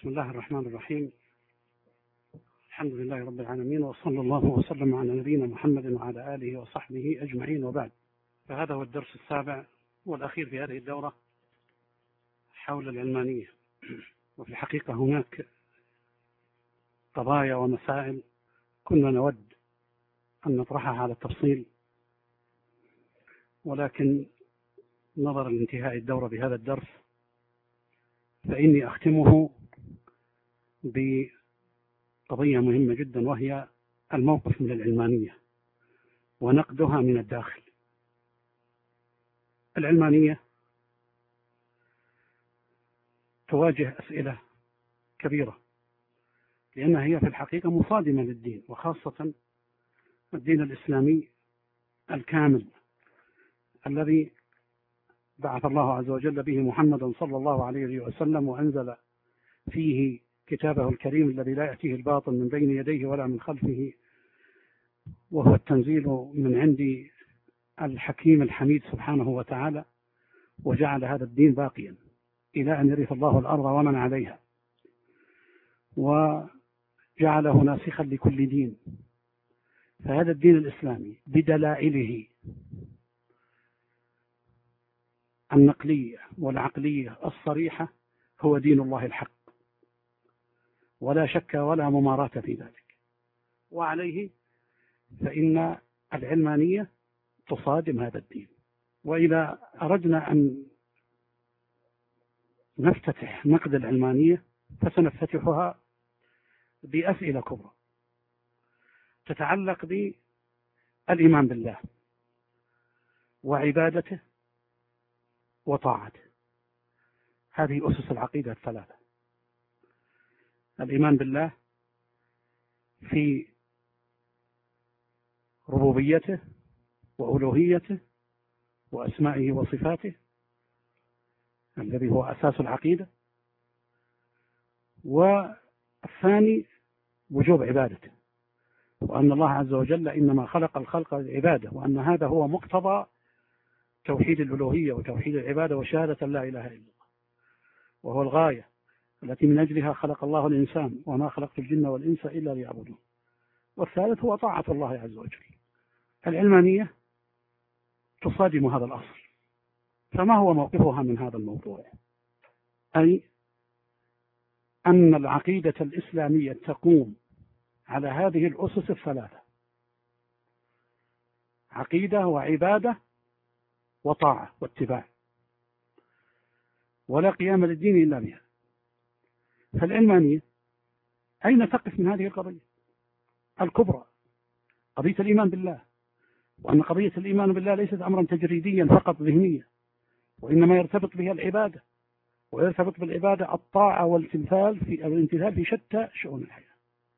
بسم الله الرحمن الرحيم. الحمد لله رب العالمين، وصلى الله وسلم على نبينا محمد وعلى آله وصحبه أجمعين، وبعد. فهذا هو الدرس السابع والأخير في هذه الدورة حول العلمانية. وفي الحقيقة هناك قضايا ومسائل كنا نود أن نطرحها على التفصيل، ولكن نظرا لانتهاء الدورة بهذا الدرس فإني أختمه بقضية مهمة جدا، وهي الموقف من العلمانية ونقدها من الداخل. العلمانية تواجه أسئلة كبيرة، لأنها هي في الحقيقة مصادمة للدين، وخاصة الدين الإسلامي الكامل الذي بعث الله عز وجل به محمدا صلى الله عليه وسلم، وأنزل فيه كتابه الكريم الذي لا يأتيه الباطل من بين يديه ولا من خلفه، وهو التنزيل من عند الحكيم الحميد سبحانه وتعالى، وجعل هذا الدين باقيا إلى أن يرث الله الأرض ومن عليها، وجعله ناسخا لكل دين. فهذا الدين الإسلامي بدلائله النقلية والعقلية الصريحة هو دين الله الحق، ولا شك ولا مماراة في ذلك. وعليه فإن العلمانية تصادم هذا الدين. وإذا أردنا أن نفتتح نقد العلمانية فسنفتتحها بأسئلة كبرى تتعلق بالإيمان بالله وعبادته وطاعته. هذه أسس العقيدة الثلاثة: الإيمان بالله في ربوبيته وألوهيته وأسمائه وصفاته الذي هو أساس العقيدة، والثاني وجوب عبادته، وأن الله عز وجل إنما خلق الخلق للعبادة، وأن هذا هو مقتضى توحيد الألوهية وتوحيد العبادة وشهادة لا إله إلا الله، وهو الغاية التي من أجلها خلق الله الإنسان، وما خلقت الجن والإنس إلا ليعبدون. والثالث هو طاعة الله عز وجل. العلمانية تصادم هذا الأصل. فما هو موقفها من هذا الموضوع؟ أي أن العقيدة الإسلامية تقوم على هذه الأسس الثلاثة: عقيدة وعبادة وطاعة واتباع، ولا قيام للدين إلا بها. فالعلمانية أين تقف من هذه القضية الكبرى، قضية الإيمان بالله؟ وأن قضية الإيمان بالله ليست أمرا تجريديا فقط ذهنيا، وإنما يرتبط بها العبادة، ويرتبط بالعبادة الطاعة والامتثال في شتى شؤون الحياة.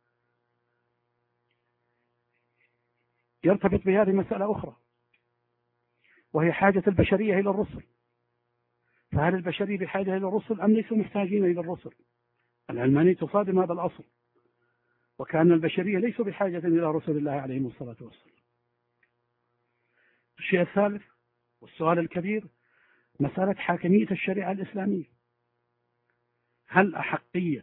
يرتبط بهذه مسألة أخرى، وهي حاجة البشرية إلى الرسل. فهل البشرية بحاجة إلى الرسل أم ليسوا محتاجين إلى الرسل؟ العلمانية تصادم هذا الأصل، وكأن البشرية ليسوا بحاجة إلى رسل الله عليهم الصلاة والسلام. الشيء الثالث والسؤال الكبير مسألة حاكمية الشريعة الإسلامية. هل أحقية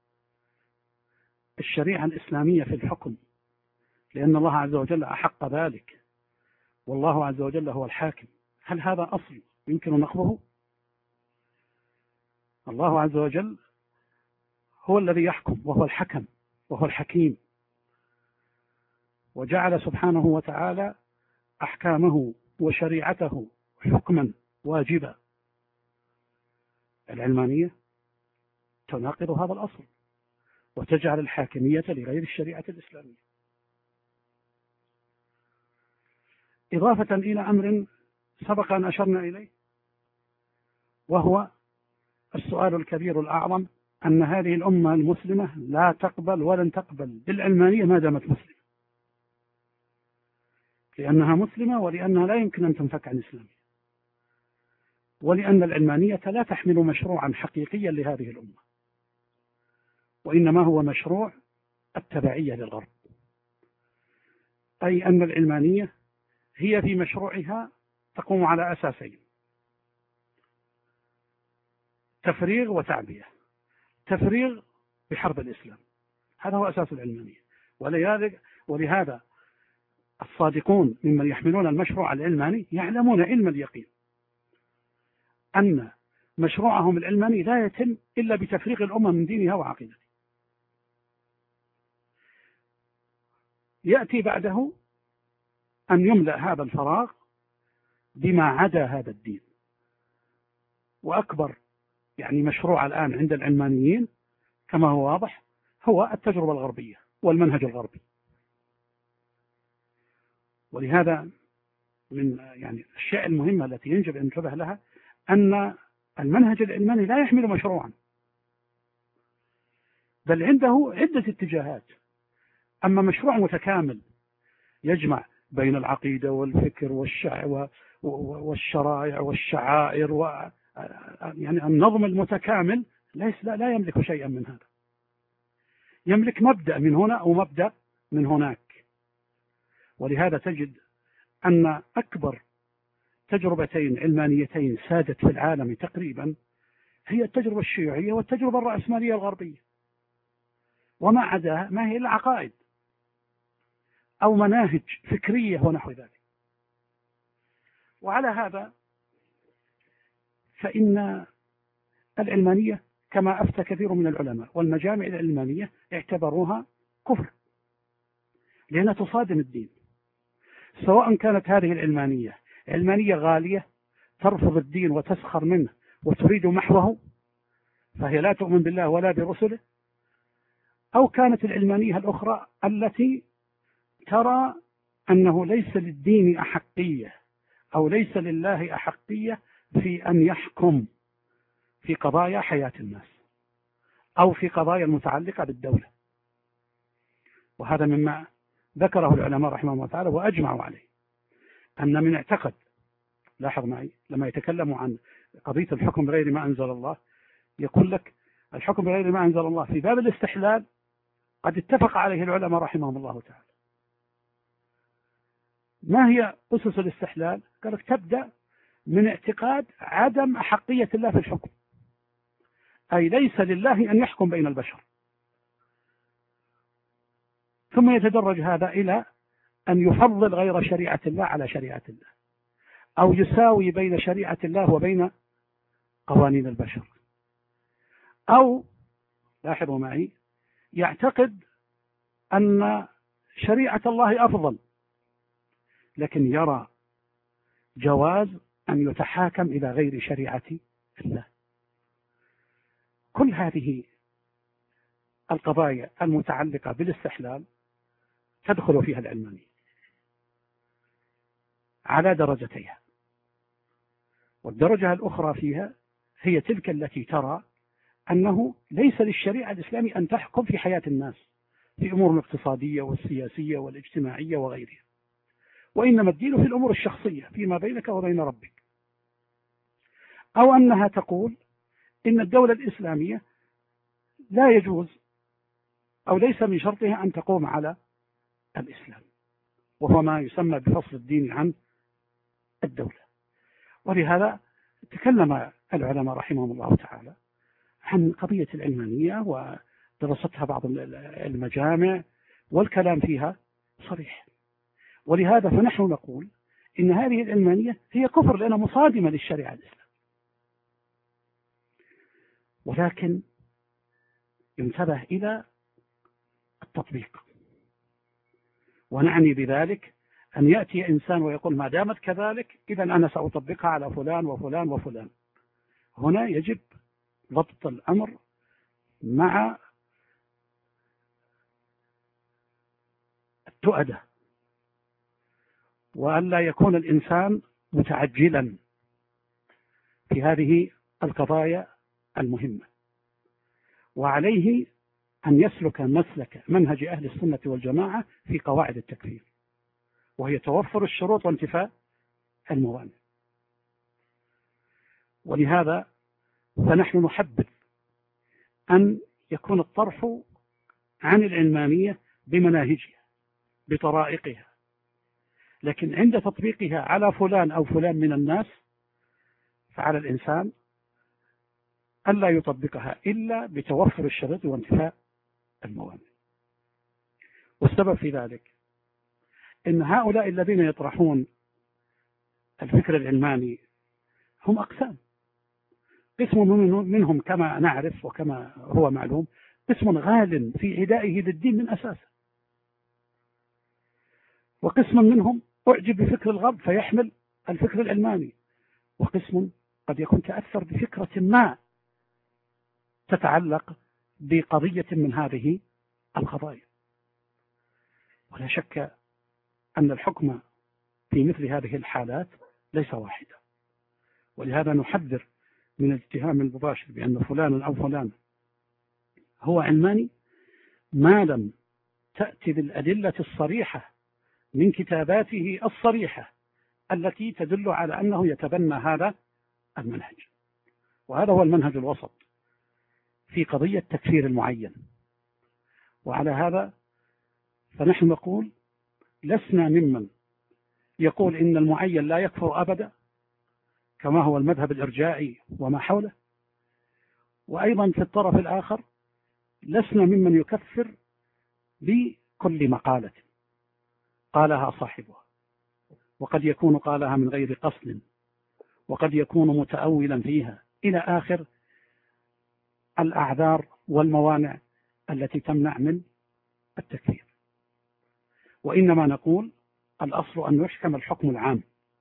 الشريعة الإسلامية في الحكم، لأن الله عز وجل أحق ذلك، والله عز وجل هو الحاكم، هل هذا أصل يمكن نقضه؟ الله عز وجل هو الذي يحكم، وهو الحكم وهو الحكيم، وجعل سبحانه وتعالى أحكامه وشريعته حكما واجبا. العلمانية تناقض هذا الأصل وتجعل الحاكمية لغير الشريعة الإسلامية. إضافة إلى أمر سبق أن أشرنا إليه، وهو السؤال الكبير الأعظم: أن هذه الأمة المسلمة لا تقبل ولن تقبل بالعلمانية ما دامت مسلمة، لأنها مسلمة ولأنها لا يمكن أن تنفك عن الإسلام، ولأن العلمانية لا تحمل مشروعا حقيقيا لهذه الأمة، وإنما هو مشروع التبعية للغرب. أي أن العلمانية هي في مشروعها تقوم على أساسين: تفريغ وتعبية. تفريغ بحرب الإسلام. هذا هو أساس العلمانية. ولهذا الصادقون ممن يحملون المشروع العلماني يعلمون علم اليقين أن مشروعهم العلماني لا يتم إلا بتفريق الأمة من دينها وعقيدتها. يأتي بعده أن يملأ هذا الفراغ بما عدا هذا الدين. وأكبر مشروع الآن عند العلمانيين كما هو واضح هو التجربة الغربية والمنهج الغربي. ولهذا من الأشياء المهمة التي يجب أن ننتبه لها أن المنهج العلماني لا يحمل مشروعا، بل عنده عدة اتجاهات. أما مشروع متكامل يجمع بين العقيدة والفكر والشرائع والشعائر النظم المتكامل لا يملك شيئا من هذا. يملك مبدأ من هنا أو مبدأ من هناك. ولهذا تجد أن أكبر تجربتين علمانيتين سادت في العالم تقريبا هي التجربة الشيوعية والتجربة الرأسمالية الغربية، وما عداها ما هي العقائد أو مناهج فكرية ونحو ذلك. وعلى هذا فإن العلمانية كما أفتى كثير من العلماء والمجامع العلمانية اعتبروها كفر، لأنها تصادم الدين. سواء كانت هذه العلمانية علمانية غالية ترفض الدين وتسخر منه وتريد محوه، فهي لا تؤمن بالله ولا برسله، أو كانت العلمانية الأخرى التي ترى أنه ليس للدين أحقية أو ليس لله أحقية في أن يحكم في قضايا حياة الناس أو في قضايا المتعلقة بالدولة. وهذا مما ذكره العلماء رحمه الله تعالى وأجمعوا عليه، أن من اعتقد، لاحظ معي لما يتكلموا عن قضية الحكم بغير ما أنزل الله، يقول لك الحكم بغير ما أنزل الله في باب الاستحلال قد اتفق عليه العلماء رحمهم الله تعالى. ما هي أسس الاستحلال؟ قال لك تبدأ من اعتقاد عدم أحقية الله في الحكم، أي ليس لله أن يحكم بين البشر، ثم يتدرج هذا إلى أن يفضل غير شريعة الله على شريعة الله، أو يساوي بين شريعة الله وبين قوانين البشر، أو لاحظوا معي يعتقد أن شريعة الله أفضل لكن يرى جواز أن يتحاكم إلى غير شريعة الله. كل هذه القضايا المتعلقة بالاستحلال تدخل فيها العلمانية على درجتيها، والدرجة الأخرى فيها هي تلك التي ترى أنه ليس للشريعة الإسلامية أن تحكم في حياة الناس في أمور الاقتصادية والسياسية والاجتماعية وغيرها، وإنما الدين في الأمور الشخصية فيما بينك وبين ربك. أو أنها تقول إن الدولة الإسلامية لا يجوز أو ليس من شرطها أن تقوم على الإسلام، وهو ما يسمى بفصل الدين عن الدولة. ولهذا تكلم العلماء رحمهم الله تعالى عن قضية العلمانية ودرستها بعض المجامع، والكلام فيها صريح. ولهذا فنحن نقول إن هذه العلمانية هي كفر لأنها مصادمة للشريعة الإسلامية. ولكن ينتبه إلى التطبيق، ونعني بذلك أن يأتي إنسان ويقول ما دامت كذلك إذا أنا سأطبقها على فلان وفلان وفلان. هنا يجب ضبط الأمر مع التؤدة، وألا يكون الإنسان متعجلا في هذه القضايا المهمة، وعليه أن يسلك مسلك منهج أهل السنة والجماعة في قواعد التكفير، وهي توفر الشروط وانتفاء الموانع. ولهذا فنحن نحبذ أن يكون الطرح عن العلمانية بمناهجها بطرائقها، لكن عند تطبيقها على فلان أو فلان من الناس فعلى الإنسان ألا يطبقها إلا بتوفر الشروط وانتفاء الموانع. والسبب في ذلك إن هؤلاء الذين يطرحون الفكر العلماني هم أقسام. قسم منهم كما نعرف وكما هو معلوم قسم غال في عدائه للدين من أساسه، وقسم منهم أعجب بفكر الغرب فيحمل الفكر العلماني، وقسم قد يكون تأثر بفكرة ما تتعلق بقضية من هذه القضايا. ولا شك أن الحكم في مثل هذه الحالات ليس واحدا، ولهذا نحذر من الاتهام المباشر بأن فلانا أو فلان هو علماني ما لم تأتي بالأدلة الصريحة من كتاباته الصريحة التي تدل على أنه يتبنى هذا المنهج. وهذا هو المنهج الوسط في قضية تكفير المعين. وعلى هذا فنحن نقول لسنا ممن يقول إن المعين لا يكفر أبدا كما هو المذهب الإرجائي وما حوله، وأيضا في الطرف الآخر لسنا ممن يكفر بكل مقالة قالها صاحبها، وقد يكون قالها من غير قصد، وقد يكون متأولا فيها إلى آخر الأعذار والموانع التي تمنع من التكفير. وإنما نقول الأصل أن يحكم الحكم العام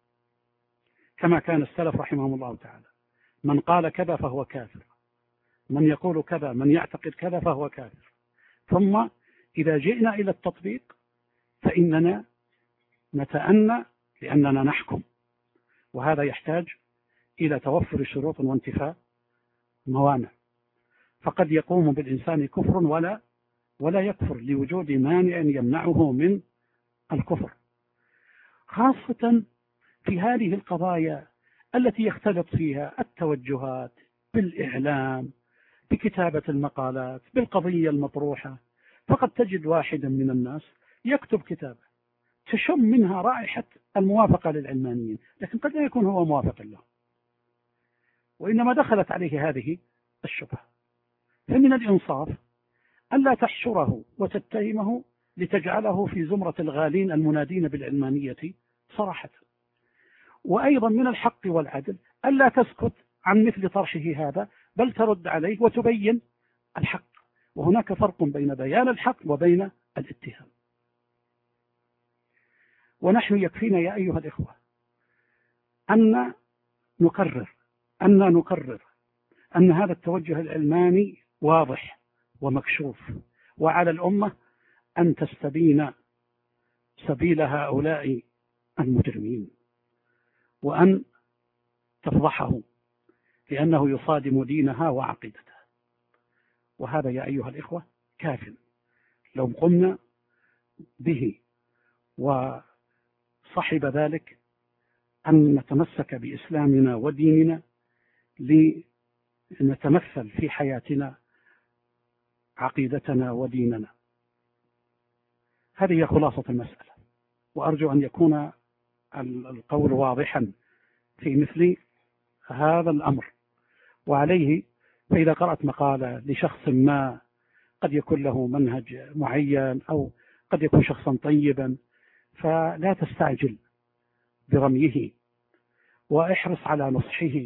كما كان السلف رحمهم الله تعالى، من قال كذا فهو كافر، من يقول كذا، من يعتقد كذا فهو كافر. ثم إذا جئنا إلى التطبيق فإننا نتأنى لأننا نحكم، وهذا يحتاج إلى توفر شروط وانتفاء موانع. فقد يقوم بالإنسان كفر ولا يكفر لوجود مانع يمنعه من الكفر، خاصة في هذه القضايا التي يختلط فيها التوجهات بالإعلام، بكتابة المقالات، بالقضية المطروحة. فقد تجد واحدا من الناس يكتب كتابة تشم منها رائحة الموافقة للعلمانيين، لكن قد لا يكون هو موافق له، وإنما دخلت عليه هذه الشبهة. فمن الإنصاف ألا تحشره وتتهمه لتجعله في زمرة الغالين المنادين بالعلمانية صراحة. وأيضا من الحق والعدل ألا تسكت عن مثل طرحه هذا، بل ترد عليه وتبين الحق. وهناك فرق بين بيان الحق وبين الاتهام. ونحن يكفينا يا أيها الإخوة أن نكرر أن هذا التوجه العلماني واضح ومكشوف، وعلى الأمة أن تستبين سبيل هؤلاء المجرمين وأن تفضحه، لأنه يصادم دينها وعقيدتها. وهذا يا أيها الإخوة كاف لو قمنا به، وصحب ذلك أن نتمسك بإسلامنا وديننا لنتمثل في حياتنا عقيدتنا وديننا. هذه هي خلاصة المسألة، وأرجو أن يكون القول واضحا في مثل هذا الأمر. وعليه فإذا قرأت مقالة لشخص ما قد يكون له منهج معين أو قد يكون شخصا طيبا، فلا تستعجل برميه، واحرص على نصحه،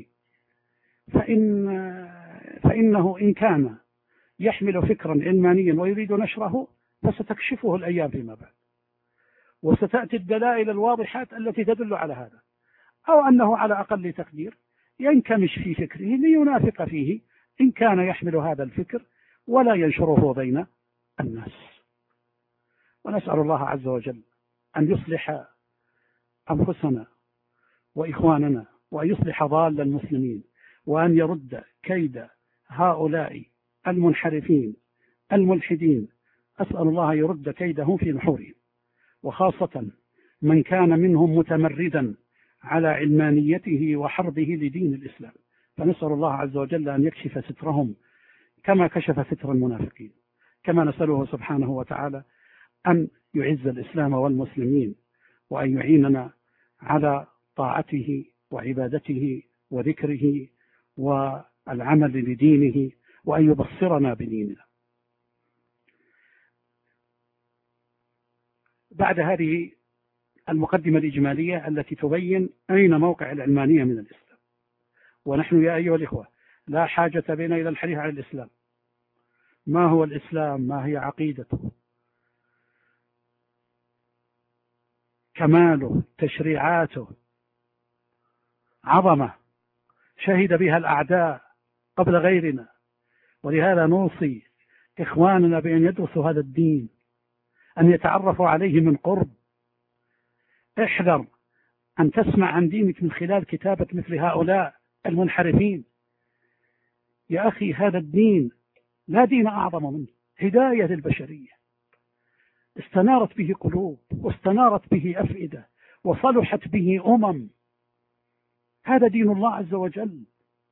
فإنه إن كان يحمل فكرا علمانيا ويريد نشره فستكشفه الأيام فيما بعد، وستأتي الدلائل الواضحات التي تدل على هذا، أو أنه على أقل تقدير ينكمش في فكره لينافق فيه إن كان يحمل هذا الفكر ولا ينشره بين الناس. ونسأل الله عز وجل أن يصلح أنفسنا وإخواننا، وأن يصلح ضال المسلمين، وأن يرد كيد هؤلاء المنحرفين الملحدين. أسأل الله يرد كيدهم في نحورهم، وخاصة من كان منهم متمردا على علمانيته وحربه لدين الإسلام. فنسأل الله عز وجل أن يكشف سترهم كما كشف ستر المنافقين، كما نسأله سبحانه وتعالى أن يعز الإسلام والمسلمين، وأن يعيننا على طاعته وعبادته وذكره وأن العمل لدينه وأن يبصرنا بديننا. بعد هذه المقدمة الإجمالية التي تبين أين موقع العلمانية من الإسلام، ونحن يا أيها الإخوة لا حاجة بنا إلى الحديث عن الإسلام. ما هو الإسلام؟ ما هي عقيدته؟ كماله، تشريعاته، عظمة شهد بها الأعداء قبل غيرنا. ولهذا نوصي إخواننا بأن يدرسوا هذا الدين، أن يتعرفوا عليه من قرب. احذر أن تسمع عن دينك من خلال كتابة مثل هؤلاء المنحرفين. يا أخي هذا الدين لا دين أعظم منه، هداية للبشرية، استنارت به قلوب واستنارت به أفئدة وصلحت به أمم. هذا دين الله عز وجل.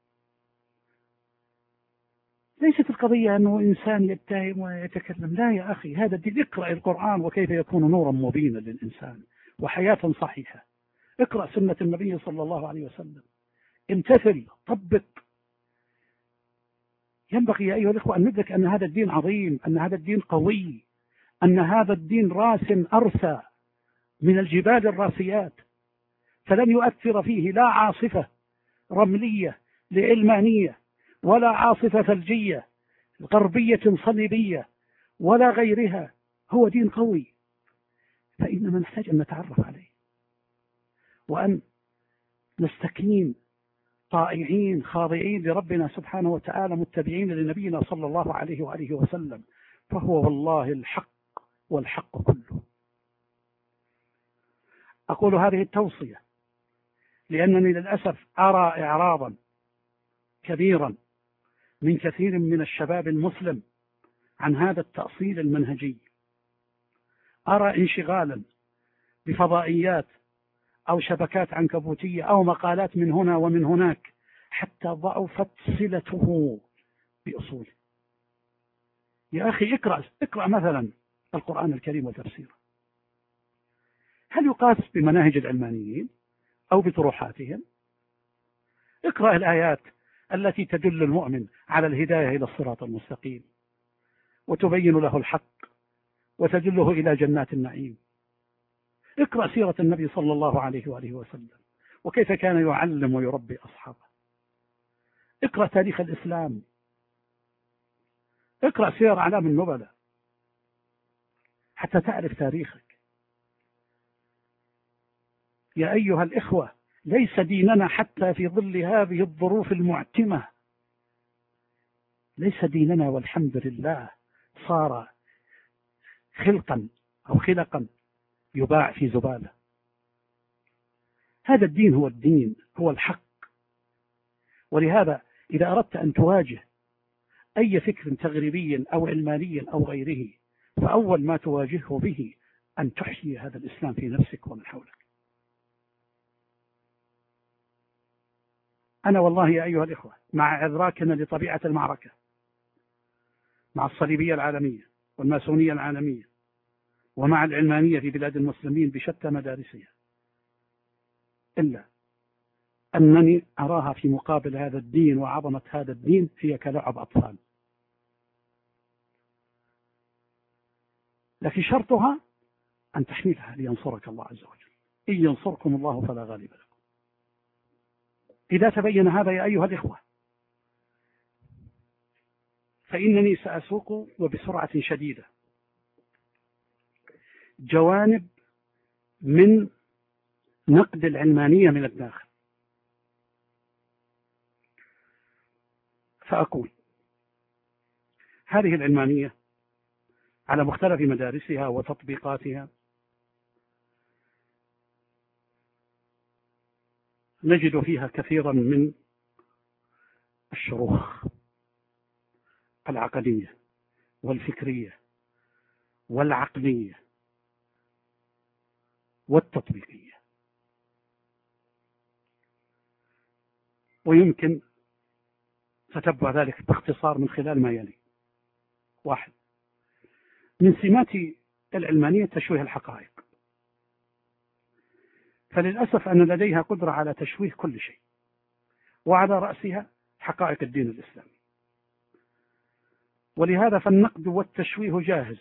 ليست القضية أنه إنسان يتهم ويتكلم، لا يا أخي، هذا الدين. اقرأ القرآن وكيف يكون نورا مبينا للإنسان وحياة صحيحة. اقرأ سنة النبي صلى الله عليه وسلم، امتثل، طبق. ينبغي يا أيها الأخوة أن ندرك أن هذا الدين عظيم، أن هذا الدين قوي، أن هذا الدين راس أرسى من الجبال الراسيات، فلن يؤثر فيه لا عاصفة رملية لعلمانية ولا عاصفة ثلجية غربية صليبية ولا غيرها. هو دين قوي، فإننا نحتاج أن نتعرف عليه وأن نستكين طائعين خاضعين لربنا سبحانه وتعالى، متبعين لنبينا صلى الله عليه وآله وسلم، فهو والله الحق والحق كله. أقول هذه التوصية لأنني للأسف أرى إعراضا كبيرا من كثير من الشباب المسلم عن هذا التأصيل المنهجي. أرى انشغالا بفضائيات أو شبكات عنكبوتية أو مقالات من هنا ومن هناك حتى ضعفت صلته بأصوله. يا أخي اقرأ مثلا القرآن الكريم وتفسيره. هل يقاس بمناهج العلمانيين أو بطروحاتهم؟ اقرأ الآيات التي تدل المؤمن على الهداية إلى الصراط المستقيم وتبين له الحق وتدله إلى جنات النعيم. اقرأ سيرة النبي صلى الله عليه وآله وسلم وكيف كان يعلم ويربي أصحابه. اقرأ تاريخ الإسلام، اقرأ سير أعلام النبلاء حتى تعرف تاريخك. يا أيها الإخوة ليس ديننا حتى في ظل هذه الظروف المعتمة، ليس ديننا والحمد لله صار خلقا أو خلقا يباع في زبالة. هذا الدين هو الدين، هو الحق. ولهذا إذا أردت أن تواجه أي فكر تغريبي أو علماني أو غيره، فأول ما تواجهه به أن تحيي هذا الإسلام في نفسك ومن حولك. أنا والله يا أيها الإخوة مع إدراكنا لطبيعة المعركة مع الصليبية العالمية والماسونية العالمية ومع العلمانية في بلاد المسلمين بشتى مدارسها، إلا أنني أراها في مقابل هذا الدين وعظمة هذا الدين هي كلعب أطفال. لكن شرطها أن تحملها لينصرك الله عز وجل. إن ينصركم الله فلا غالب لكم. إذا تبين هذا يا أيها الإخوة فإنني سأسوق وبسرعة شديدة جوانب من نقد العلمانية من الداخل. فأقول هذه العلمانية على مختلف مدارسها وتطبيقاتها نجد فيها كثيرا من الشروخ العقدية والفكرية والعقلية والتطبيقية. ويمكن تتبع ذلك باختصار من خلال ما يلي. 1. من سمات العلمانية تشويه الحقائق، فللأسف أن لديها قدرة على تشويه كل شيء، وعلى رأسها حقائق الدين الإسلامي. ولهذا فالنقد والتشويه جاهز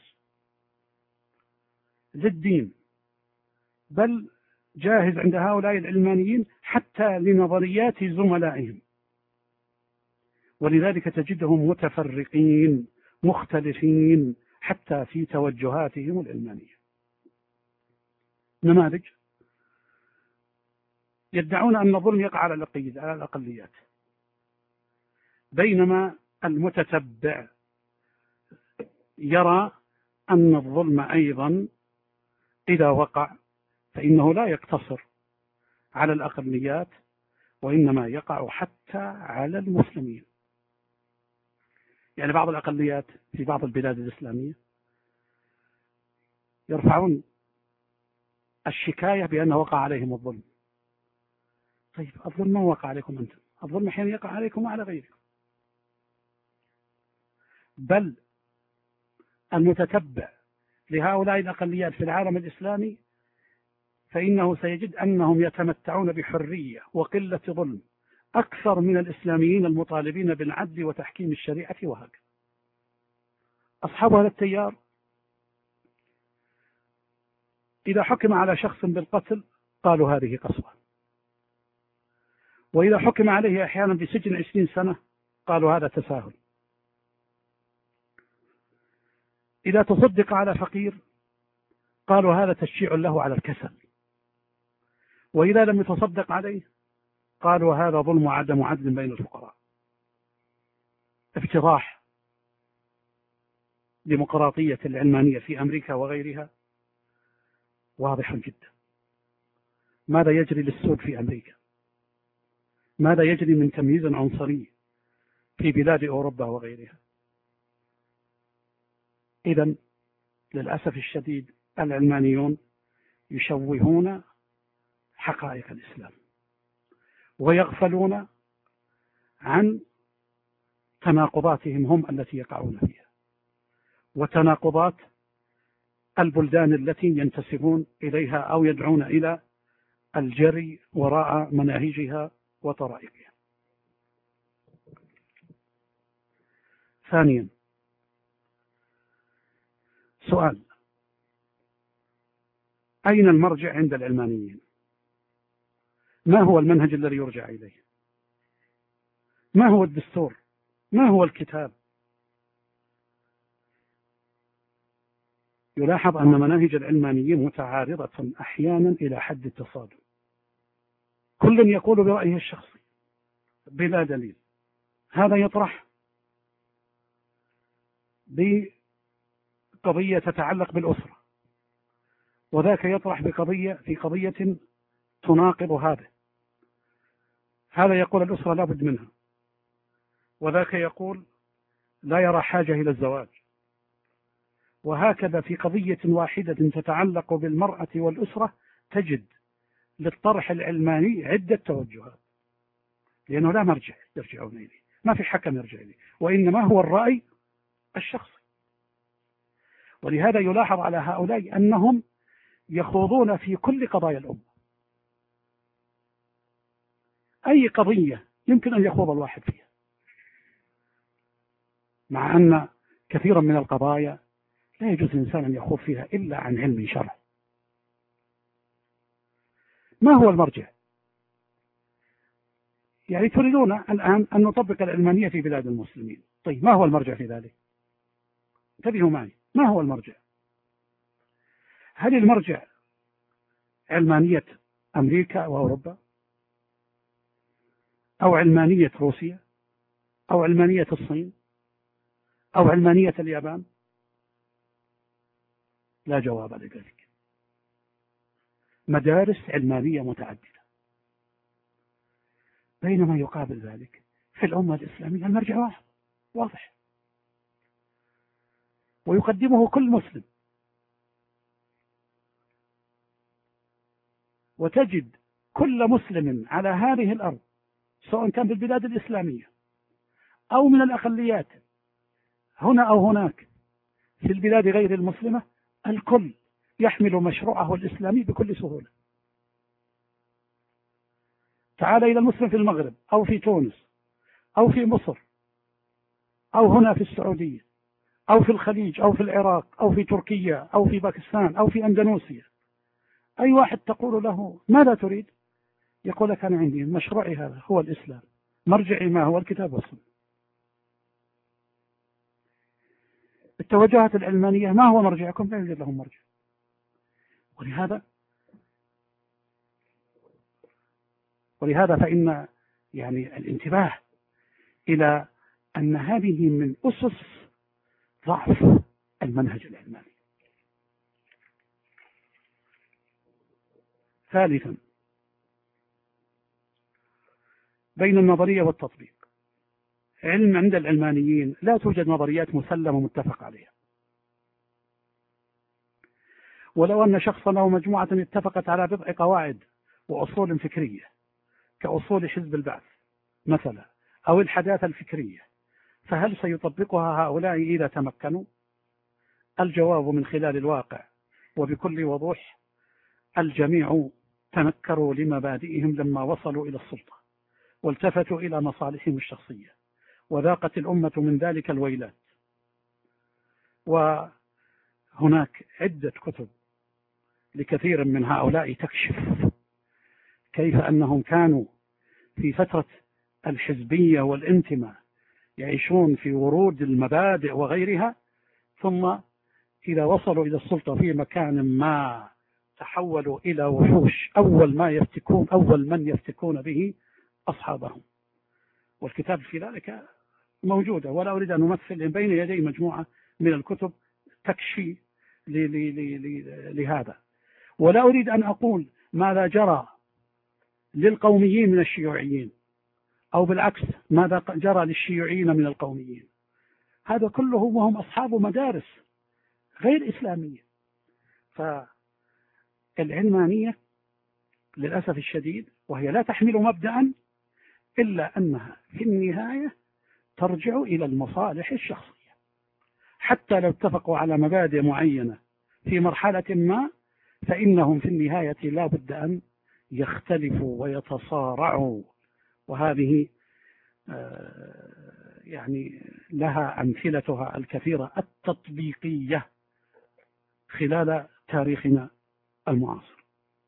للدين، بل جاهز عند هؤلاء العلمانيين حتى لنظريات زملائهم، ولذلك تجدهم متفرقين مختلفين حتى في توجهاتهم العلمانية. نماذج: يدعون أن الظلم يقع على الأقليات، بينما المتتبع يرى أن الظلم أيضا إذا وقع فإنه لا يقتصر على الأقليات، وإنما يقع حتى على المسلمين. يعني بعض الأقليات في بعض البلاد الإسلامية يرفعون الشكاية بأنه وقع عليهم الظلم. طيب الظلم ما وقع عليكم أنتم، الظلم حين يقع عليكم وعلى غيركم. بل المتتبع لهؤلاء الأقليات في العالم الإسلامي فإنه سيجد أنهم يتمتعون بحرية وقلة ظلم أكثر من الإسلاميين المطالبين بالعدل وتحكيم الشريعة وهكذا. أصحاب هذا التيار إذا حكم على شخص بالقتل قالوا هذه قسوة، وإذا حكم عليه أحيانا بسجن 20 سنة قالوا هذا تساهل. إذا تصدق على فقير قالوا هذا تشجيع له على الكسل، وإذا لم يتصدق عليه قالوا هذا ظلم وعدم عدل بين الفقراء. افتضاح ديمقراطية العلمانية في أمريكا وغيرها واضح جدا. ماذا يجري للسود في أمريكا؟ ماذا يجري من تمييز عنصري في بلاد أوروبا وغيرها؟ إذن للأسف الشديد العلمانيون يشوهون حقائق الإسلام ويغفلون عن تناقضاتهم هم التي يقعون فيها، وتناقضات البلدان التي ينتسبون إليها أو يدعون إلى الجري وراء مناهجها وطرائقها. ثانيا، سؤال: أين المرجع عند العلمانيين؟ ما هو المنهج الذي يرجع إليه؟ ما هو الدستور؟ ما هو الكتاب؟ يلاحظ أن مناهج العلمانيين متعارضة أحيانا إلى حد التصادم، كل يقول برأيه الشخصي بلا دليل. هذا يطرح بقضية تتعلق بالأسرة، وذاك يطرح في قضية تناقض هذا. هذا يقول الأسرة لا بد منها، وذاك يقول لا يرى حاجة إلى الزواج. وهكذا في قضية واحدة تتعلق بالمرأة والأسرة تجد للطرح العلماني عدة توجهات، لأنه لا مرجع يرجعون إليه، ما في حكم يرجع إليه، وإنما هو الرأي الشخصي. ولهذا يلاحظ على هؤلاء أنهم يخوضون في كل قضايا الأمة. أي قضية يمكن أن يخوض الواحد فيها، مع أن كثيرا من القضايا لا يجوز الإنسان أن يخوض فيها إلا عن علم شرع. ما هو المرجع؟ يعني تريدون الآن أن نطبق العلمانية في بلاد المسلمين. طيب ما هو المرجع في ذلك؟ انتبهوا معي، ما هو المرجع؟ هل المرجع علمانية أمريكا وأوروبا، أو علمانية روسيا، أو علمانية الصين، أو علمانية اليابان؟ لا جواب لذلك. مدارس علمانية متعددة، بينما يقابل ذلك في الأمة الإسلامية المرجع واحد واضح، ويقدمه كل مسلم. وتجد كل مسلم على هذه الأرض، سواء كان في البلاد الإسلامية أو من الأقليات هنا أو هناك في البلاد غير المسلمة، الكل يحمل مشروعه الإسلامي بكل سهولة. تعال إلى المسلم في المغرب أو في تونس أو في مصر أو هنا في السعودية أو في الخليج أو في العراق أو في تركيا أو في باكستان أو في أندونيسيا، أي واحد تقول له ماذا تريد؟ يقول لك أنا عندي مشروعي هذا هو الإسلام، مرجعي ما هو الكتاب والسنة. التوجهات العلمانية ما هو مرجعكم؟ لا يوجد لهم مرجع. ولهذا فإن يعني الانتباه إلى أن هذه من أسس ضعف المنهج العلماني. ثالثا، بين النظرية والتطبيق. عند العلمانيين لا توجد نظريات مسلمة متفق عليها، ولو أن شخصا أو مجموعة اتفقت على بضع قواعد وأصول فكرية كأصول حزب البعث مثلا أو الحداثة الفكرية، فهل سيطبقها هؤلاء إذا تمكنوا؟ الجواب من خلال الواقع وبكل وضوح: الجميع تنكروا لمبادئهم لما وصلوا إلى السلطة والتفتوا إلى مصالحهم الشخصية، وذاقت الأمة من ذلك الويلات. وهناك عدة كتب لكثير من هؤلاء تكشف كيف أنهم كانوا في فترة الحزبية والانتماء يعيشون في ورود المبادئ وغيرها، ثم إذا وصلوا إلى السلطة في مكان ما تحولوا إلى وحوش. أول من يفتكون به أصحابهم، والكتاب في ذلك موجودة، ولا أريد أن أمثل بين يدي مجموعة من الكتب تكشي لهذا. ولا أريد أن أقول ماذا جرى للقوميين من الشيوعيين، أو بالعكس ماذا جرى للشيوعيين من القوميين. هذا كله وهم أصحاب مدارس غير إسلامية. فالعلمانية للأسف الشديد، وهي لا تحمل مبدأ إلا أنها في النهاية ترجع إلى المصالح الشخصية، حتى لو اتفقوا على مبادئ معينة في مرحلة ما، فإنهم في النهاية لا بد أن يختلفوا ويتصارعوا. وهذه يعني لها أمثلتها الكثيرة التطبيقية خلال تاريخنا المعاصر.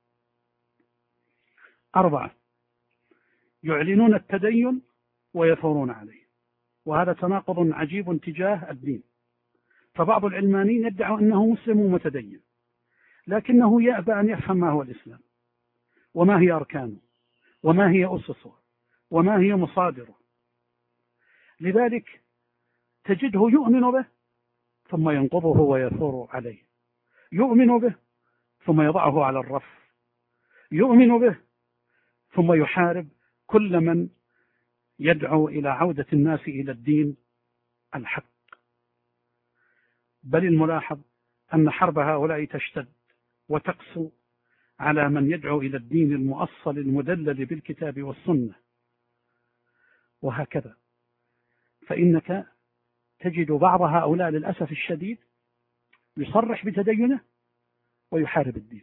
4، يعلنون التدين ويثورون عليه، وهذا تناقض عجيب تجاه الدين. فبعض العلمانيين يدعوا أنه مسلم ومتدين، لكنه يأبى أن يفهم ما هو الإسلام وما هي أركانه وما هي أسسه وما هي مصادره. لذلك تجده يؤمن به ثم ينقضه ويثور عليه، يؤمن به ثم يضعه على الرف، يؤمن به ثم يحارب كل من يدعو إلى عودة الناس إلى الدين الحق. بل الملاحظ أن حرب هؤلاء تشتد وتقسو على من يدعو إلى الدين المؤصل المدلل بالكتاب والسنة، وهكذا. فإنك تجد بعض هؤلاء للأسف الشديد يصرح بتدينه ويحارب الدين.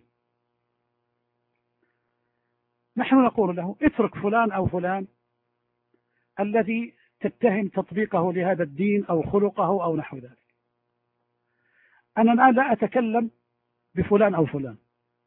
نحن نقول له اترك فلان أو فلان الذي تتهم تطبيقه لهذا الدين أو خلقه أو نحو ذلك. أنا الآن لا أتكلم بفلان أو فلان،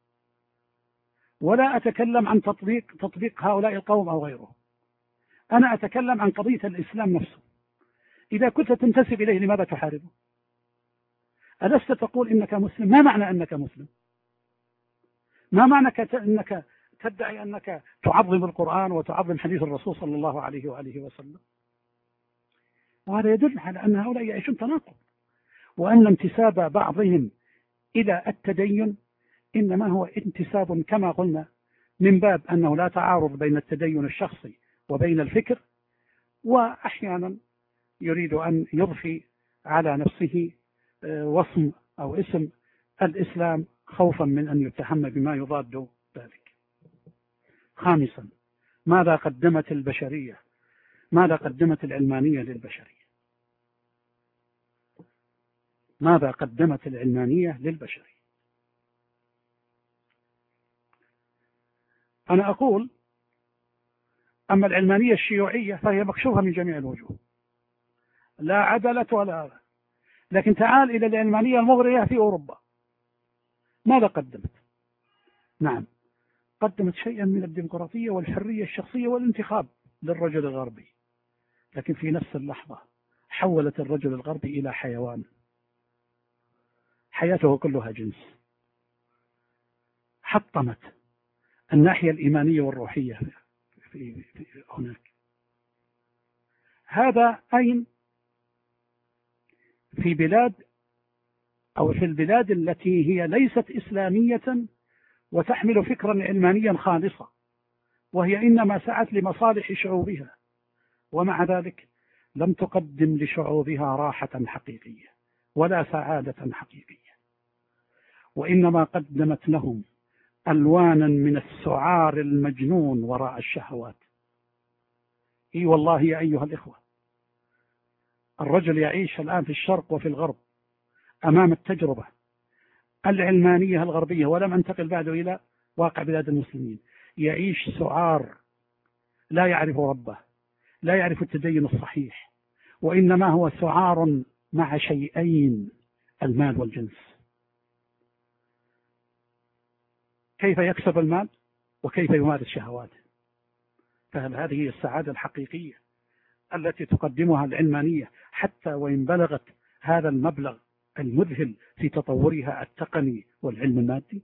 ولا أتكلم عن تطبيق هؤلاء القوم أو غيره. أنا أتكلم عن قضية الإسلام نفسه. إذا كنت تنتسب إليه لماذا تحاربه؟ ألست تقول إنك مسلم؟ ما معنى أنك مسلم؟ ما معنى أنك تدعي أنك تعظم القرآن وتعظم حديث الرسول صلى الله عليه وآله وسلم؟ وهذا يدل على أن هؤلاء يعيشون تناقض، وأن انتساب بعضهم إلى التدين إنما هو انتساب كما قلنا من باب أنه لا تعارض بين التدين الشخصي وبين الفكر، وأحيانا يريد أن يضفي على نفسه وصم أو اسم الإسلام خوفا من أن يتهم بما يضاد ذلك. 5، ماذا قدمت البشرية؟ ماذا قدمت العلمانية للبشرية؟ ماذا قدمت العلمانية للبشرية؟ أنا أقول أما العلمانية الشيوعية فهي مكشوفة من جميع الوجوه، لا عدلت ولا. لكن تعال إلى العلمانية المغرية في أوروبا، ماذا قدمت؟ نعم، قدمت شيئا من الديمقراطية والحرية الشخصية والانتخاب للرجل الغربي، لكن في نفس اللحظة حولت الرجل الغربي إلى حيوان، حياته كلها جنس، حطمت الناحية الإيمانية والروحية في هناك. هذا أين؟ في بلاد أو في البلاد التي هي ليست إسلامية وتحمل فكرا علمانيا خالصا، وهي إنما سعت لمصالح شعوبها، ومع ذلك لم تقدم لشعوبها راحة حقيقية ولا سعادة حقيقية، وإنما قدمت لهم ألوانا من السعار المجنون وراء الشهوات. إي والله يا أيها الإخوة، الرجل يعيش الآن في الشرق وفي الغرب أمام التجربة العلمانية الغربية، ولم أنتقل بعد إلى واقع بلاد المسلمين. يعيش سعار، لا يعرف ربه، لا يعرف التدين الصحيح، وإنما هو سعار مع شيئين: المال والجنس. كيف يكسب المال وكيف يمارس شهواته. فهل هذه هي السعادة الحقيقية التي تقدمها العلمانية، حتى وإن بلغت هذا المبلغ المذهل في تطورها التقني والعلم المادي؟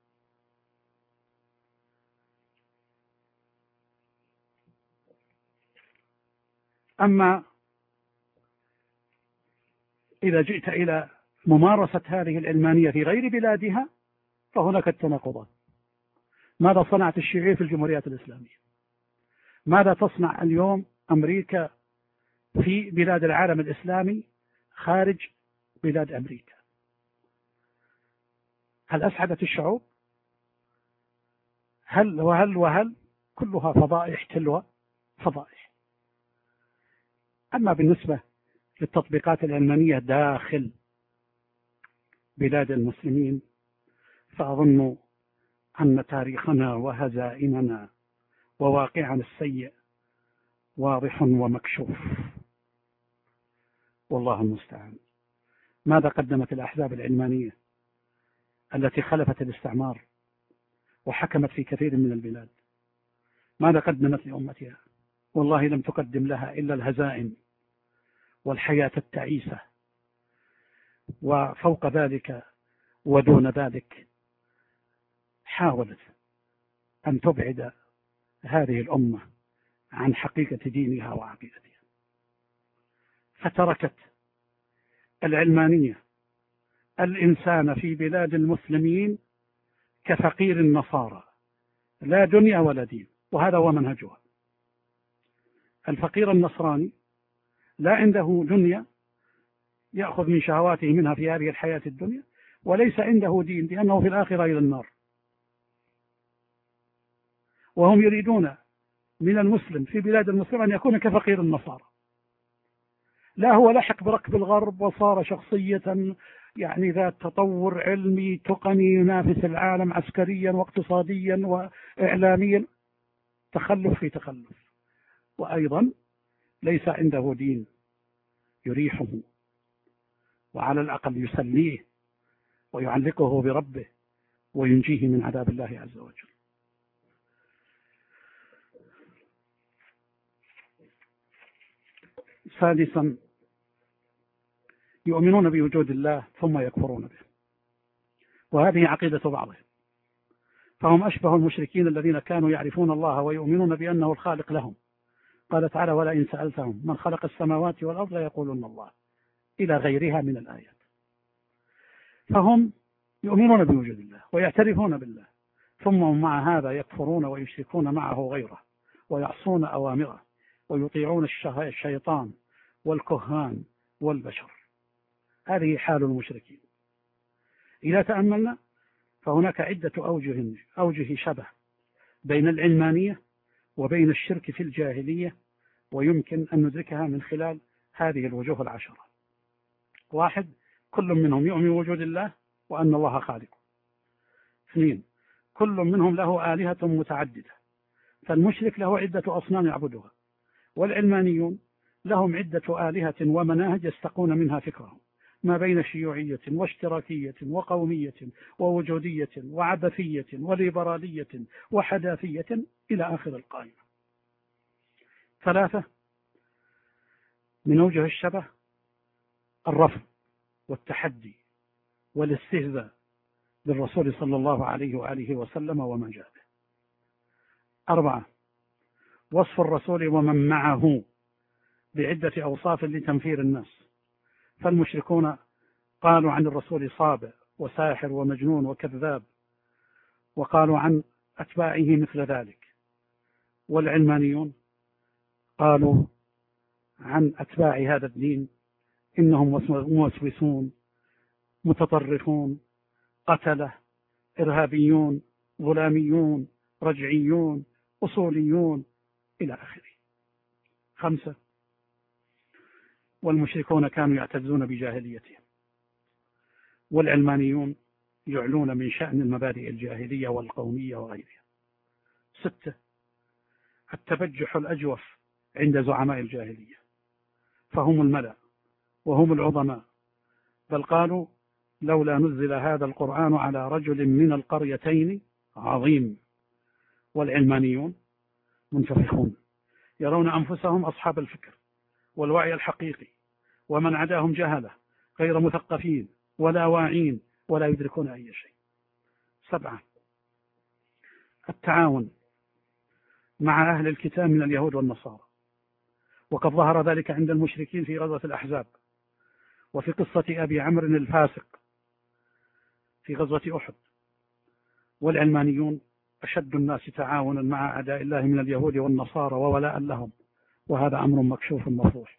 أما إذا جئت إلى ممارسة هذه العلمانية في غير بلادها فهناك التناقضات. ماذا صنعت الشيوعية في الجمهوريات الإسلامية؟ ماذا تصنع اليوم أمريكا في بلاد العالم الإسلامي خارج بلاد أمريكا؟ هل أسعدت الشعوب؟ هل كلها فضائح تلو فضائح. أما بالنسبة للتطبيقات العلمانية داخل بلاد المسلمين فأظن أن تاريخنا وهزائمنا وواقعنا السيء واضح ومكشوف، والله المستعان. ماذا قدمت الأحزاب العلمانية التي خلفت الاستعمار وحكمت في كثير من البلاد؟ ماذا قدمت لأمتها؟ والله لم تقدم لها إلا الهزائم والحياة التعيسة، وفوق ذلك ودون ذلك حاولت أن تبعد هذه الأمة عن حقيقة دينها وعقيدتها، فتركت العلمانية الإنسان في بلاد المسلمين كفقير النصارى، لا دنيا ولا دين، وهذا هو منهجها. الفقير النصراني لا عنده دنيا يأخذ من شهواته منها في هذه الحياة الدنيا، وليس عنده دين لأنه في الآخرة إلى النار. وهم يريدون من المسلم في بلاد المسلم أن يكون كفقير النصارى، لا هو لحق بركب الغرب وصار شخصية يعني ذات تطور علمي تقني ينافس العالم عسكريا واقتصاديا وإعلاميا. تخلف في تخلف، وأيضا ليس عنده دين يريحه وعلى الأقل يسليه ويعلقه بربه وينجيه من عذاب الله عز وجل. سادسا، يؤمنون بوجود الله ثم يكفرون به، وهذه عقيدة بعضهم، فهم أشبه المشركين الذين كانوا يعرفون الله ويؤمنون بأنه الخالق لهم. قال تعالى: ولئن سألتهم من خلق السماوات والأرض ليقولون الله، إلى غيرها من الآيات. فهم يؤمنون بوجود الله ويعترفون بالله، ثم مع هذا يكفرون ويشركون معه غيره ويعصون أوامره ويطيعون الشيطان والكهان والبشر. هذه حال المشركين. إذا تأملنا فهناك عدة أوجه شبه بين العلمانية وبين الشرك في الجاهلية، ويمكن أن ندركها من خلال هذه الوجوه العشرة. 1، كل منهم يؤمن بوجود الله وأن الله خالق. 2، كل منهم له آلهة متعددة فالمشرك له عدة أصنام يعبدها، والعلمانيون لهم عدة آلهة ومناهج يستقون منها فكرهم، ما بين شيوعية واشتراكية وقومية ووجودية وعبثية وليبرالية وحداثية إلى آخر القائمة. 3 من أوجه الشبه: الرفض والتحدي والاستهزاء بالرسول صلى الله عليه وآله وسلم وما جاء به. 4 وصف الرسول ومن معه بعدة أوصاف لتنفير الناس، فالمشركون قالوا عن الرسول صابع وساحر ومجنون وكذاب، وقالوا عن أتباعه مثل ذلك، والعلمانيون قالوا عن أتباع هذا الدين إنهم موسوسون متطرفون قتلة إرهابيون ظلاميون رجعيون أصوليون إلى آخره. 5 والمشركون كانوا يعتزون بجاهليتهم، والعلمانيون يعلون من شأن المبادئ الجاهلية والقومية وغيرها. 6 التبجح الأجوف عند زعماء الجاهلية، فهم الملأ وهم العظماء، بل قالوا لولا نزل هذا القرآن على رجل من القريتين عظيم. والعلمانيون منتفخون، يرون أنفسهم أصحاب الفكر والوعي الحقيقي، ومن عداهم جهلة غير مثقفين ولا واعين ولا يدركون أي شيء. 7 التعاون مع أهل الكتاب من اليهود والنصارى، وقد ظهر ذلك عند المشركين في غزوة الأحزاب، وفي قصة أبي عمرو الفاسق في غزوة أحد. والعلمانيون أشد الناس تعاونا مع أعداء الله من اليهود والنصارى وولاء لهم، وهذا أمر مكشوف مفضوح.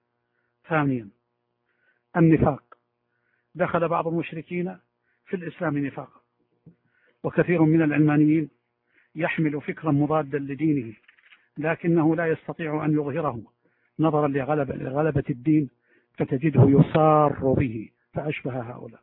8 النفاق، دخل بعض المشركين في الإسلام نفاقا، وكثير من العلمانيين يحمل فكرا مضادا لدينه لكنه لا يستطيع أن يظهره نظرا لغلبة الدين، فتجده يصار به فأشبه هؤلاء.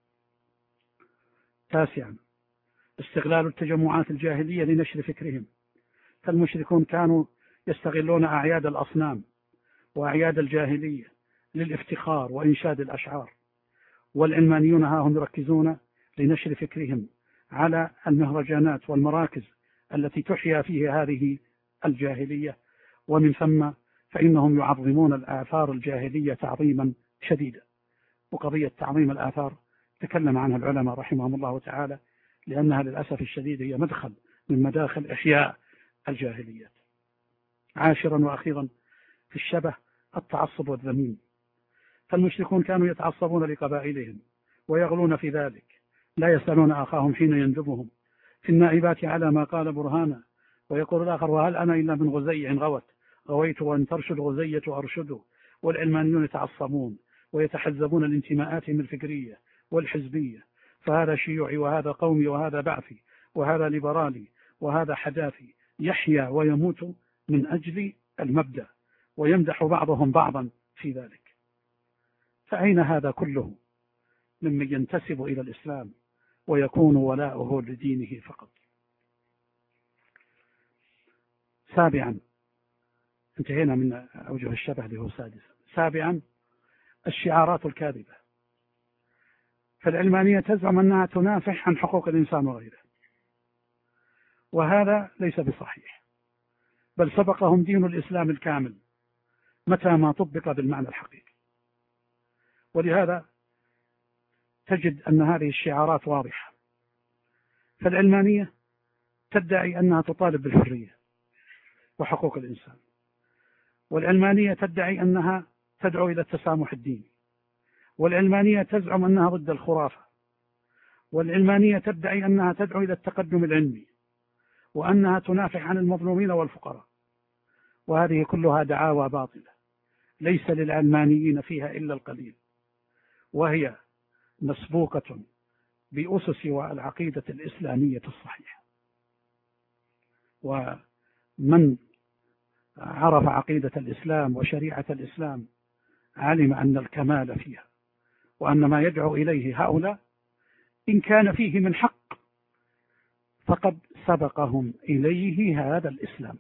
9 استغلال التجمعات الجاهلية لنشر فكرهم، فالمشركون كانوا يستغلون أعياد الأصنام وأعياد الجاهلية للافتخار وإنشاد الأشعار، والعلمانيون ها هم يركزون لنشر فكرهم على المهرجانات والمراكز التي تحيا فيه هذه الجاهلية، ومن ثم فإنهم يعظمون الآثار الجاهلية تعظيما شديدا. وقضية تعظيم الآثار تكلم عنها العلماء رحمهم الله تعالى، لأنها للأسف الشديد هي مدخل من مداخل إحياء الجاهليات. 10 وأخيرا في الشبه التعصب والذميم، فالمشركون كانوا يتعصبون لقبائلهم ويغلون في ذلك، لا يسألون أخاهم حين يندبهم في النائبات على ما قال برهانا، ويقول الآخر وهل أنا إلا من غزيع غويت وأن ترشد غزية أرشده. والعلمانيون يتعصبون ويتحزبون لانتماءاتهم الفكرية والحزبية، فهذا شيوعي وهذا قومي وهذا بعثي وهذا ليبرالي وهذا حداثي، يحيا ويموت من أجل المبدأ، ويمدح بعضهم بعضا في ذلك. فأين هذا كله ممن ينتسب إلى الإسلام ويكون ولاؤه لدينه فقط؟ 7 انتهينا من أوجه الشبه له. 7 الشعارات الكاذبة، فالعلمانية تزعم أنها تنافح عن حقوق الإنسان وغيره، وهذا ليس بصحيح، بل سبقهم دين الإسلام الكامل متى ما طبق بالمعنى الحقيقي. ولهذا تجد أن هذه الشعارات واضحة، فالعلمانية تدعي أنها تطالب بالحرية وحقوق الإنسان، والعلمانية تدعي أنها تدعو إلى التسامح الديني، والعلمانية تزعم أنها ضد الخرافة، والعلمانية تدعي أنها تدعو إلى التقدم العلمي، وأنها تنافح عن المظلومين والفقراء، وهذه كلها دعاوى باطلة ليس للعلمانيين فيها إلا القليل، وهي مسبوقة بأسس والعقيدة الإسلامية الصحيحة. ومن عرف عقيدة الإسلام وشريعة الإسلام علم أن الكمال فيها، وأن ما يدعو إليه هؤلاء إن كان فيه من حق فقد سبقهم إليه هذا الإسلام.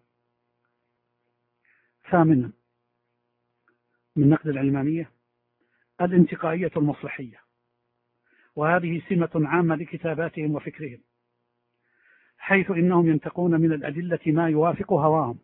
ثامنا من نقد العلمانية الانتقائية المصلحية، وهذه سمة عامة لكتاباتهم وفكرهم، حيث إنهم ينتقون من الأدلة ما يوافق هواهم.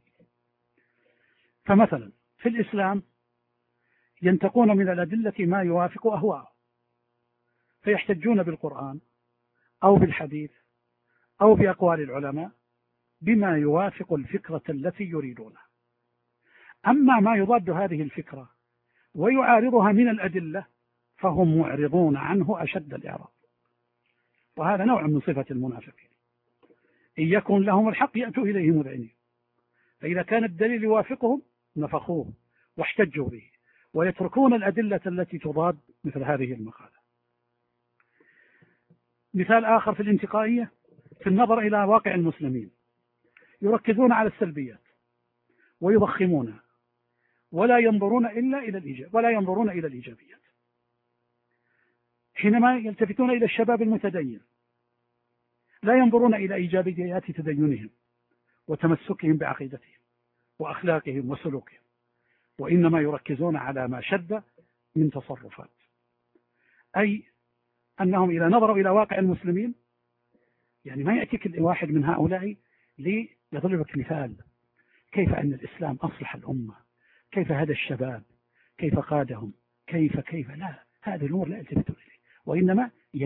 فمثلا في الإسلام ينتقون من الأدلة ما يوافق أهواءهم، فيحتجون بالقرآن أو بالحديث أو بأقوال العلماء بما يوافق الفكرة التي يريدونها. أما ما يضاد هذه الفكرة ويعارضها من الأدلة فهم معرضون عنه أشد الإعراض، وهذا نوع من صفة المنافقين. إن يكن لهم الحق يأتوا إليه مذعنين، فإذا كان الدليل يوافقهم نفخوه واحتجوا به، ويتركون الأدلة التي تضاد مثل هذه المقالة. مثال آخر في الانتقائية في النظر إلى واقع المسلمين، يركزون على السلبيات ويضخمونها ولا ينظرون إلى الإيجابيات. حينما يلتفتون إلى الشباب المتدين لا ينظرون إلى إيجابيات تدينهم وتمسكهم بعقيدتهم وأخلاقهم وسلوكهم، وإنما يركزون على ما شد من تصرفات، أي أنهم إذا نظروا إلى واقع المسلمين، يعني ما يأتيك واحد من هؤلاء ليضربك مثال كيف أن الإسلام أصلح الأمة، كيف هدى الشباب، كيف قادهم، كيف لا، هذه الأمور لا يلتفتون إليه، وإنما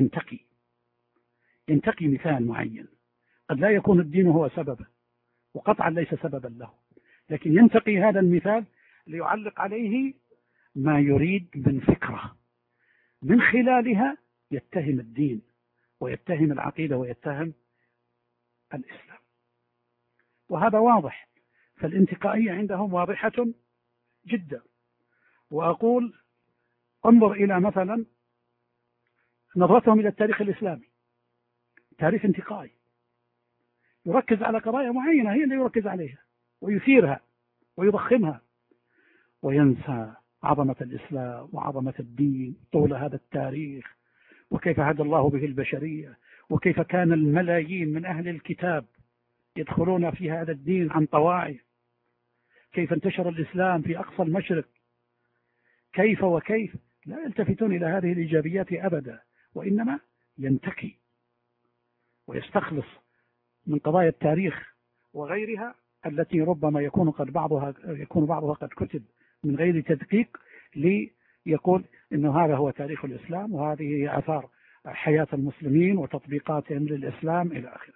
ينتقي مثال معين قد لا يكون الدين هو سببه وقطعا ليس سببا له، لكن ينتقي هذا المثال ليعلق عليه ما يريد من فكرة من خلالها يتهم الدين ويتهم العقيدة ويتهم الإسلام، وهذا واضح. فالانتقائية عندهم واضحة جدا. وأقول انظر إلى مثلا نظرتهم إلى التاريخ الإسلامي، تاريخ انتقائي يركز على قضايا معينة هي اللي يركز عليها ويثيرها ويضخمها، وينسى عظمة الإسلام وعظمة الدين طول هذا التاريخ، وكيف هدى الله به البشرية، وكيف كان الملايين من أهل الكتاب يدخلون في هذا الدين عن طواعي، كيف انتشر الإسلام في أقصى المشرق، كيف لا يلتفتون إلى هذه الإيجابيات أبدا، وإنما ينتقي ويستخلص من قضايا التاريخ وغيرها التي ربما يكون بعضها قد كتب من غير تدقيق، ليقول إنه هذا هو تاريخ الإسلام وهذه هي آثار حياة المسلمين وتطبيقاتهم للإسلام إلى آخره.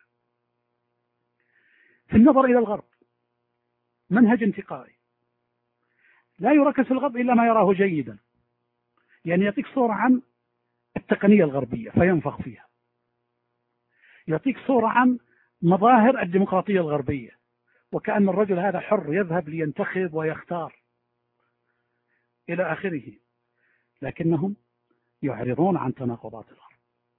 في النظر إلى الغرب منهج انتقائي، لا يركز في الغرب إلا ما يراه جيدا، يعني يعطيك صورة عن التقنية الغربية فينفخ فيها، يعطيك صورة عن مظاهر الديمقراطية الغربية وكأن الرجل هذا حر يذهب لينتخب ويختار إلى آخره، لكنهم يعرضون عن تناقضات الغرب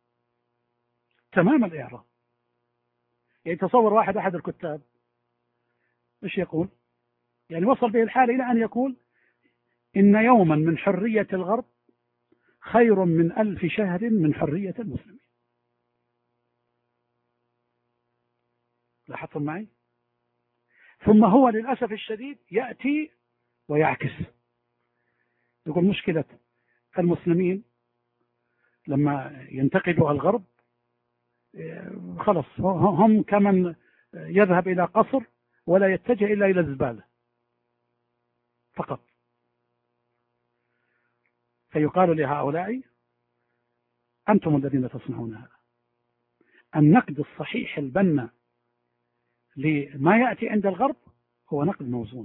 تمام الإعراض. يعني تصور أحد الكتاب إيش يقول، يعني وصل به الحال إلى أن يقول إن يوما من حرية الغرب خير من 1000 شهر من حرية المسلمين. لاحظتم معي؟ ثم هو للأسف الشديد يأتي ويعكس، يقول مشكلة المسلمين لما ينتقدوا الغرب خلص هم كمن يذهب إلى قصر ولا يتجه إلا إلى الزبالة فقط. فيقال لهؤلاء أنتم الذين تصنعون هذا. النقد الصحيح البناء لما يأتي عند الغرب هو نقد موزون،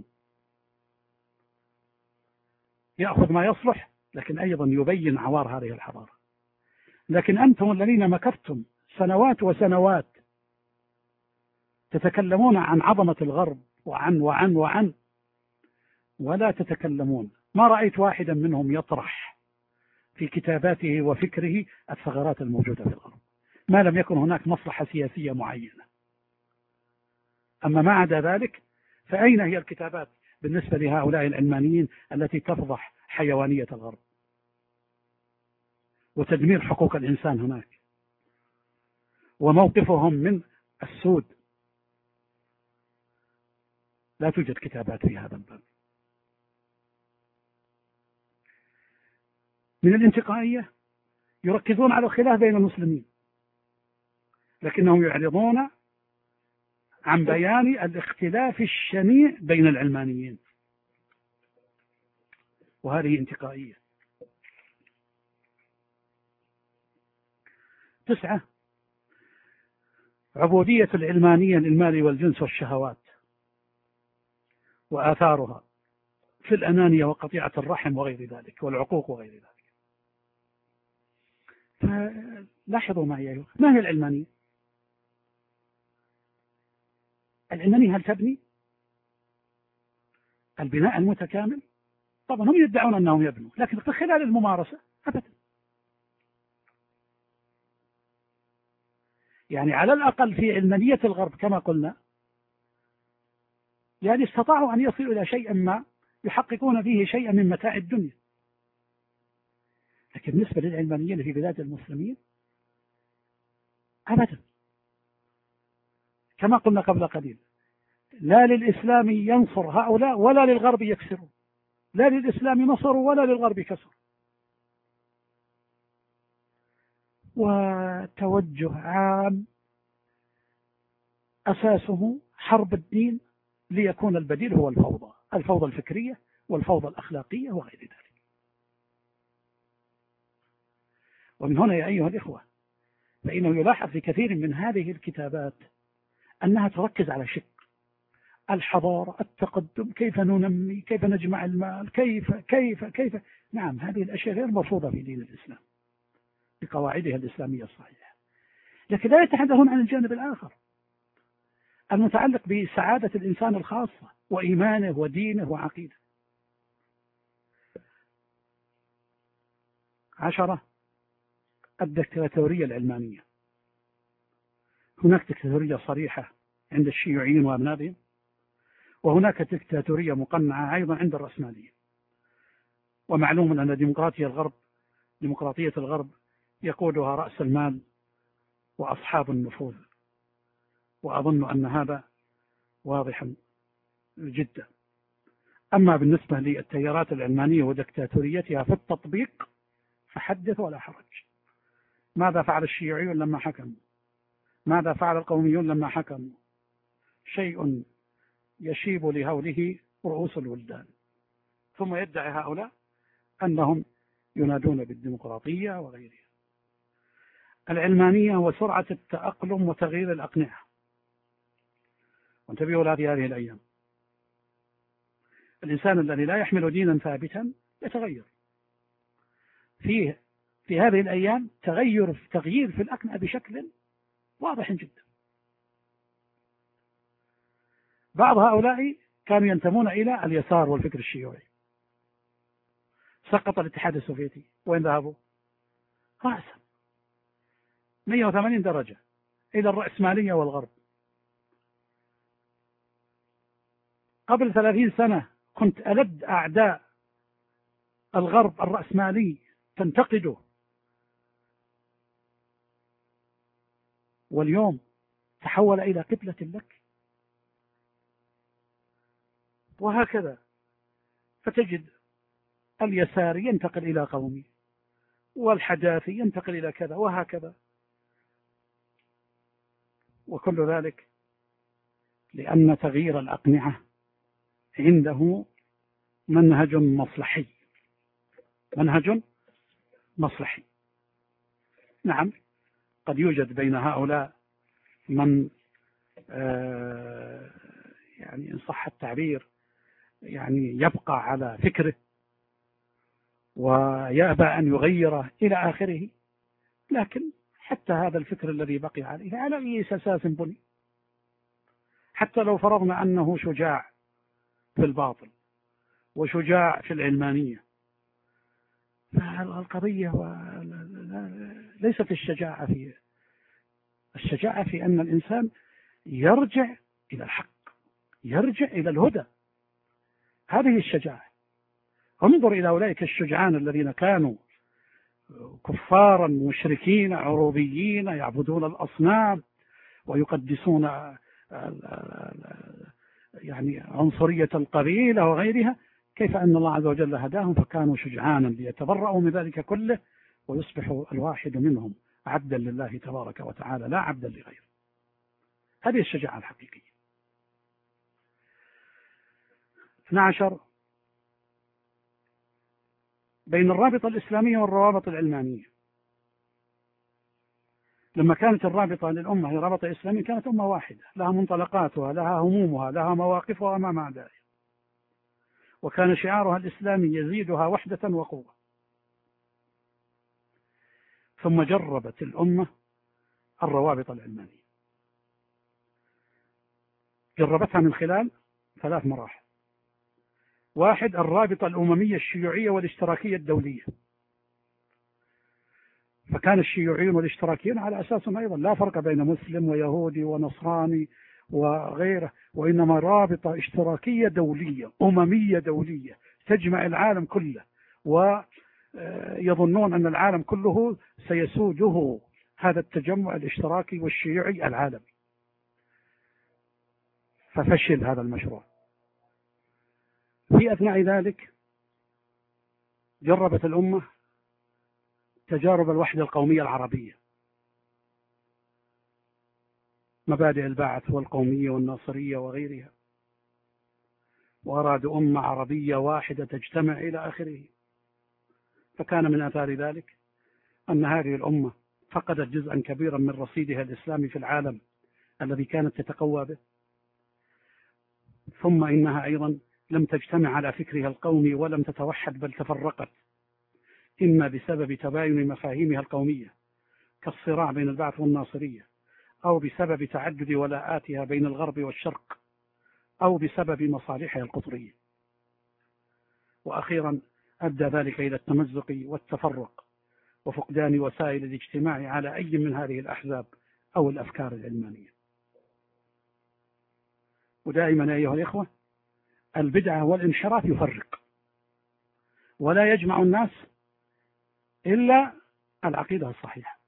يأخذ ما يصلح لكن أيضا يبين عوار هذه الحضارة. لكن أنتم الذين مكثتم سنوات وسنوات تتكلمون عن عظمة الغرب وعن ولا تتكلمون، ما رأيت واحدا منهم يطرح في كتاباته وفكره الثغرات الموجودة في الغرب ما لم يكن هناك مصلحة سياسية معينة. أما ما عدا ذلك فأين هي الكتابات بالنسبة لهؤلاء العلمانيين التي تفضح حيوانية الغرب وتدمير حقوق الإنسان هناك وموقفهم من السود. لا توجد كتابات في هذا الباب. من الانتقائية يركزون على الخلاف بين المسلمين، لكنهم يعرضون عن بيان الاختلاف الشنيع بين العلمانيين، وهذه انتقائية. 9، عبودية العلمانية للمال والجنس والشهوات وآثارها في الأنانية وقطيعة الرحم وغير ذلك والعقوق وغير ذلك. فلاحظوا معي ما هي العلمانية؟ العلمانية هل تبني البناء المتكامل؟ طبعا هم يدعون أنهم يبنوا، لكن في خلال الممارسة أبدا. يعني على الأقل في علمانية الغرب كما قلنا، يعني استطاعوا أن يصلوا إلى شيء ما يحققون فيه شيئا من متاع الدنيا. لكن بالنسبة للعلمانية اللي في بلاد المسلمين أبدا. كما قلنا قبل قليل، لا للإسلام ينصر هؤلاء ولا للغرب يكسروا، لا للإسلام نصروا ولا للغرب كسروا. وتوجه عام أساسه حرب الدين ليكون البديل هو الفوضى الفكرية والفوضى الأخلاقية وغير ذلك. ومن هنا يا أيها الإخوة فإنه يلاحظ في كثير من هذه الكتابات أنها تركز على شق الحضارة، التقدم، كيف ننمي، كيف نجمع المال، كيف. نعم، هذه الأشياء غير مرفوضة في دين الإسلام بقواعدها الإسلامية الصحيحة، لكن لا يتحدثون عن الجانب الآخر المتعلق بسعادة الإنسان الخاصة وإيمانه ودينه وعقيدته. 10، الدكتاتورية العلمانية. هناك دكتاتورية صريحة عند الشيوعيين وأبنائهم، وهناك دكتاتورية مقنعة أيضا عند الرأسمالية. ومعلوم أن ديمقراطية الغرب يقودها رأس المال وأصحاب النفوذ، وأظن أن هذا واضح جدا. أما بالنسبة للتيارات العلمانية ودكتاتوريتها في التطبيق فحدث ولا حرج. ماذا فعل الشيوعيون لما حكموا؟ ماذا فعل القوميون لما حكموا؟ شيء يشيب لهوله رؤوس الولدان. ثم يدعي هؤلاء أنهم ينادون بالديمقراطية وغيرها. العلمانية وسرعة التأقلم وتغيير الأقنعة. وانتبهوا لهذه الأيام، الإنسان الذي لا يحمل دينا ثابتا يتغير. في هذه الأيام تغيير في الأقنعة بشكل واضح جدا. بعض هؤلاء كانوا ينتمون إلى اليسار والفكر الشيوعي، سقط الاتحاد السوفيتي، وين ذهبوا؟ رأسا 180 درجة إلى الرأسمالية والغرب. قبل 30 سنة كنت ألد أعداء الغرب الرأسمالي تنتقده، واليوم تحول إلى قبلة لك. وهكذا فتجد اليسار ينتقل إلى قومي، والحداثي ينتقل إلى كذا، وهكذا. وكل ذلك لأن تغيير الأقنعة عنده منهج مصلحي. نعم، قد يوجد بين هؤلاء من يعني إن صح التعبير يعني يبقى على فكره ويأبى أن يغيره إلى آخره، لكن حتى هذا الفكر الذي بقي عليه على أي أساس بني؟ حتى لو فرضنا أنه شجاع في الباطل وشجاع في العلمانية، فالقضية ليست الشجاعة في أن الإنسان يرجع إلى الحق، يرجع إلى الهدى. هذه الشجاعة. انظر إلى أولئك الشجعان الذين كانوا كفارا مشركين عروبيين يعبدون الأصنام ويقدسون يعني عنصرية القبيلة وغيرها، كيف أن الله عز وجل هداهم فكانوا شجعانا ليتبرأوا من ذلك كله ويصبح الواحد منهم عبدا لله تبارك وتعالى لا عبدا لغيره. هذه الشجاعة الحقيقية. 12 بين الرابطة الإسلامية والروابط العلمانية. لما كانت الرابطة للأمة هي رابطة إسلامية كانت أمة واحدة لها منطلقاتها لها همومها لها مواقفها ما مع ذلك، وكان شعارها الإسلامي يزيدها وحدة وقوة. ثم جربت الأمة الروابط العلمانية، جربتها من خلال 3 مراحل. 1 الرابطة الأممية الشيوعية والاشتراكية الدولية، فكان الشيوعيون والاشتراكيون على أساس أيضا لا فرق بين مسلم ويهودي ونصراني وغيره، وإنما رابطة اشتراكية دولية أممية دولية تجمع العالم كله، ويظنون أن العالم كله سيسوده هذا التجمع الاشتراكي والشيوعي العالمي. ففشل هذا المشروع. في أثناء ذلك جربت الأمة تجارب الوحدة القومية العربية، مبادئ البعث والقومية والناصرية وغيرها، وأرادوا أمة عربية واحدة تجتمع إلى آخره. فكان من آثار ذلك أن هذه الأمة فقدت جزءا كبيرا من رصيدها الإسلامي في العالم الذي كانت تتقوى به، ثم إنها أيضا لم تجتمع على فكرها القومي ولم تتوحد بل تفرقت، إما بسبب تباين مفاهيمها القومية كالصراع بين البعث والناصرية، أو بسبب تعدد ولاءاتها بين الغرب والشرق، أو بسبب مصالحها القطرية. وأخيرا أدى ذلك إلى التمزق والتفرق وفقدان وسائل الاجتماع على أي من هذه الأحزاب أو الأفكار العلمانية. ودائما أيها الإخوة البدعة والانحراف يفرق، ولا يجمع الناس إلا العقيدة الصحيحة.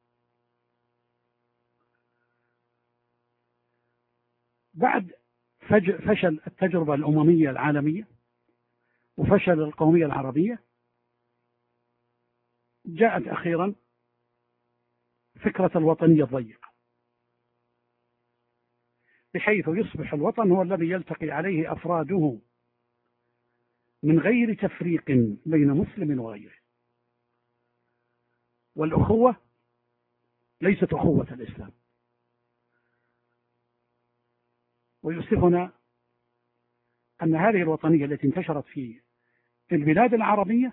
بعد فشل التجربة الأممية العالمية وفشل القومية العربية، جاءت أخيرا فكرة الوطنية الضيقة، بحيث يصبح الوطن هو الذي يلتقي عليه أفراده من غير تفريق بين مسلم وغيره. والأخوة ليست أخوة الإسلام. ويؤسفنا أن هذه الوطنية التي انتشرت في البلاد العربية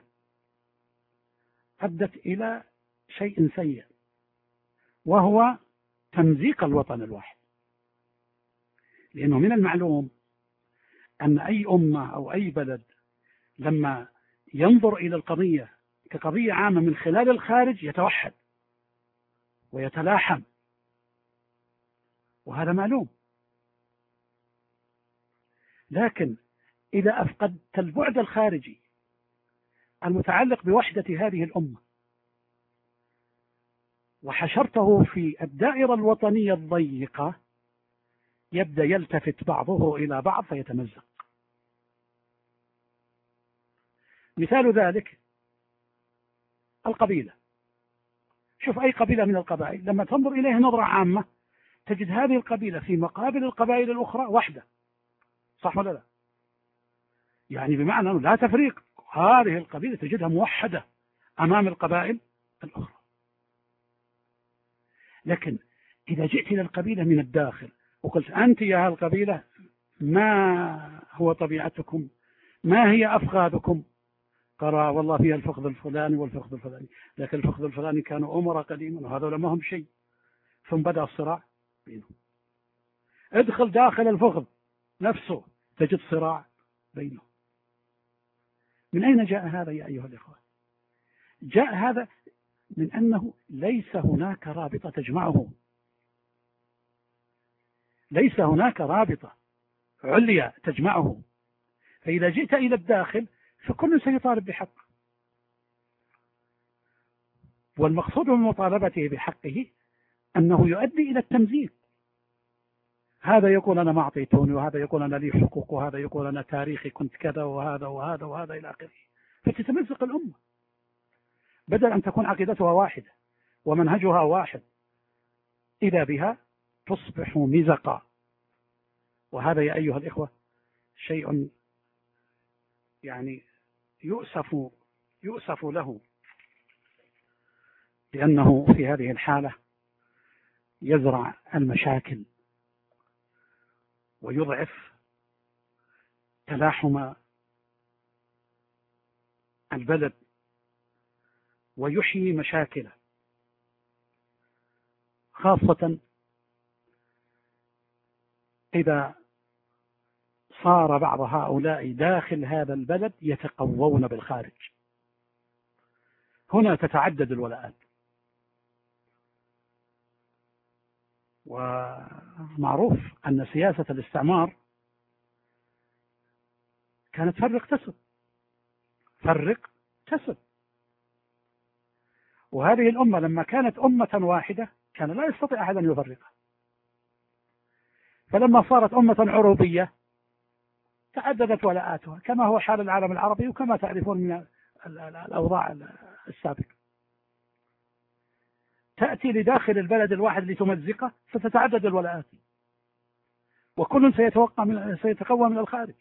أدت إلى شيء سيء، وهو تمزيق الوطن الواحد. لأنه من المعلوم أن أي أمة أو أي بلد لما ينظر إلى القضية كقضية عامة من خلال الخارج يتوحد ويتلاحم، وهذا معلوم. لكن إذا أفقدت البعد الخارجي المتعلق بوحدة هذه الأمة وحشرته في الدائرة الوطنية الضيقة، يبدأ يلتفت بعضه إلى بعض فيتمزق. مثال ذلك القبيلة. شوف أي قبيلة من القبائل لما تنظر إليها نظرة عامة تجد هذه القبيلة في مقابل القبائل الأخرى وحدة، صح ولا لا؟ يعني بمعنى أنه لا تفريق، هذه القبيلة تجدها موحدة أمام القبائل الأخرى. لكن إذا جئت إلى القبيلة من الداخل وقلت أنت يا القبيلة ما هو طبيعتكم، ما هي أفخاذكم، قال والله فيها الفخذ الفلاني والفخذ الفلاني، لكن الفخذ الفلاني كانوا أمراء قديما وهذول ما هم شيء، ثم بدأ الصراع بينهم. ادخل داخل الفخذ نفسه تجد صراع بينهم. من أين جاء هذا يا أيها الإخوة؟ جاء هذا من أنه ليس هناك رابطة تجمعه، ليس هناك رابطة عليا تجمعه. فإذا جئت إلى الداخل فكل سيطالب بحق. والمقصود من مطالبته بحقه أنه يؤدي إلى التمزيق. هذا يقول أنا ما أعطيتوني، وهذا يقول أنا لي حقوق، وهذا يقول أنا تاريخي كنت كذا، وهذا وهذا وهذا إلى آخره، فتتمزق الأمة بدل أن تكون عقيدتها واحدة ومنهجها واحد، إذا بها تصبح مزقا. وهذا يا أيها الإخوة شيء يعني يؤسف له، لأنه في هذه الحالة يزرع المشاكل ويضعف تلاحم البلد ويحيي مشاكله، خاصة إذا صار بعض هؤلاء داخل هذا البلد يتقوون بالخارج. هنا تتعدد الولاءات. ومعروف أن سياسة الاستعمار كانت فرق تسد. وهذه الأمة لما كانت أمة واحدة كان لا يستطيع أحد أن يفرقها، فلما صارت أمة عروبية تعددت ولاءاتها، كما هو حال العالم العربي وكما تعرفون من الأوضاع السابقة. تأتي لداخل البلد الواحد لتمزقه فتتعدد الولاءات، وكل سيتقوى من الخارج.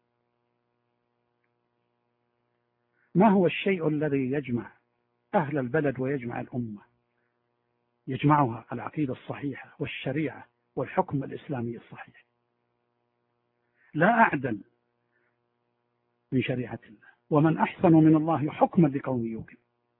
ما هو الشيء الذي يجمع أهل البلد ويجمع الأمة؟ يجمعها العقيدة الصحيحة والشريعة والحكم الإسلامي الصحيح. لا أعدل من شريعة الله، ومن أحسن من الله حكما لقوم يوقن.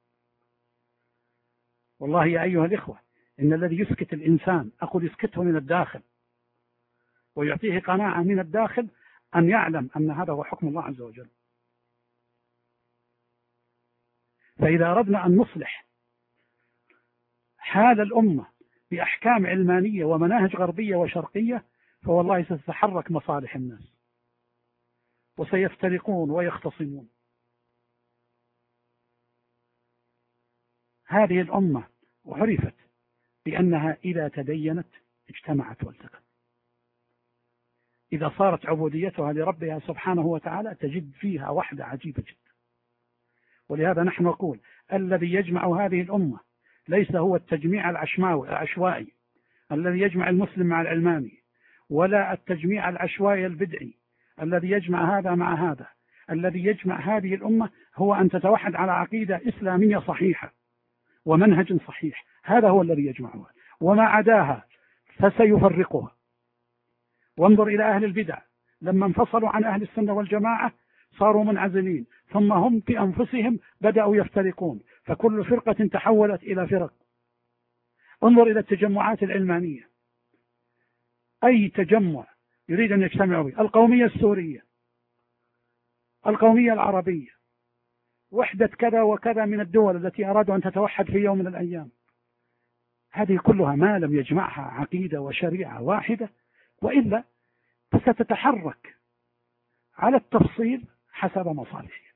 والله يا أيها الإخوة إن الذي يسكت الإنسان، أقول يسكته من الداخل ويعطيه قناعة من الداخل، أن يعلم أن هذا هو حكم الله عز وجل. فإذا أردنا أن نصلح حال الأمة بأحكام علمانية ومناهج غربية وشرقية، فوالله ستتحرك مصالح الناس وسيفترقون ويختصمون. هذه الأمة عرفت بأنها إذا تدينت اجتمعت والتقت. إذا صارت عبوديتها لربها سبحانه وتعالى تجد فيها وحدة عجيبة جدا. ولهذا نحن نقول الذي يجمع هذه الأمة ليس هو التجميع العشوائي الذي يجمع المسلم مع العلماني، ولا التجميع العشوائي البدعي الذي يجمع هذا مع هذا. الذي يجمع هذه الأمة هو أن تتوحد على عقيدة إسلامية صحيحة ومنهج صحيح، هذا هو الذي يجمعها، وما عداها فسيفرقها. وانظر إلى أهل البدع لما انفصلوا عن أهل السنة والجماعة صاروا منعزلين، ثم هم بأنفسهم بدأوا يفترقون، فكل فرقة تحولت إلى فرق. انظر إلى التجمعات العلمانية، أي تجمع يريد أن يجتمع به، القومية السورية، القومية العربية، وحدة كذا وكذا من الدول التي أرادوا أن تتوحد في يوم من الأيام، هذه كلها ما لم يجمعها عقيدة وشريعة واحدة، وإلا ستتحرك على التفصيل حسب مصالحها.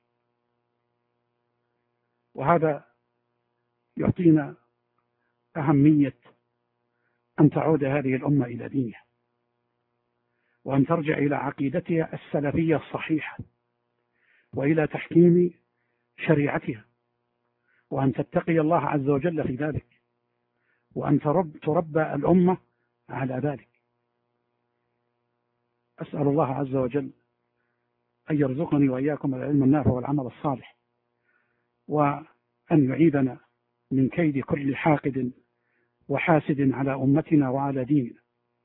وهذا يعطينا أهمية أن تعود هذه الأمة إلى دينها، وأن ترجع إلى عقيدتها السلفية الصحيحة، وإلى تحكيم شريعتها، وأن تتقي الله عز وجل في ذلك، وأن تربى الأمة على ذلك. أسأل الله عز وجل أن يرزقني وإياكم العلم النافع والعمل الصالح، وأن يعيذنا من كيد كل حاقد وحاسد على أمتنا وعلى ديننا.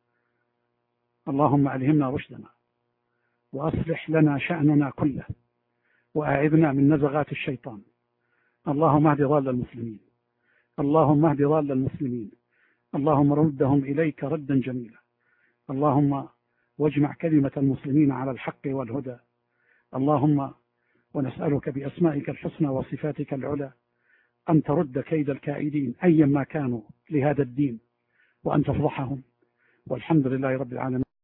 اللهم ألهمنا رشدنا، وأصلح لنا شأننا كله، وأعذنا من نزغات الشيطان. اللهم اهد ضال المسلمين، اللهم اهد ضال المسلمين، اللهم ردهم إليك ردا جميلا. اللهم واجمع كلمة المسلمين على الحق والهدى. اللهم ونسألك بأسمائك الحسنى وصفاتك العلى أن ترد كيد الكائدين أيما كانوا لهذا الدين، وأن تفضحهم. والحمد لله رب العالمين.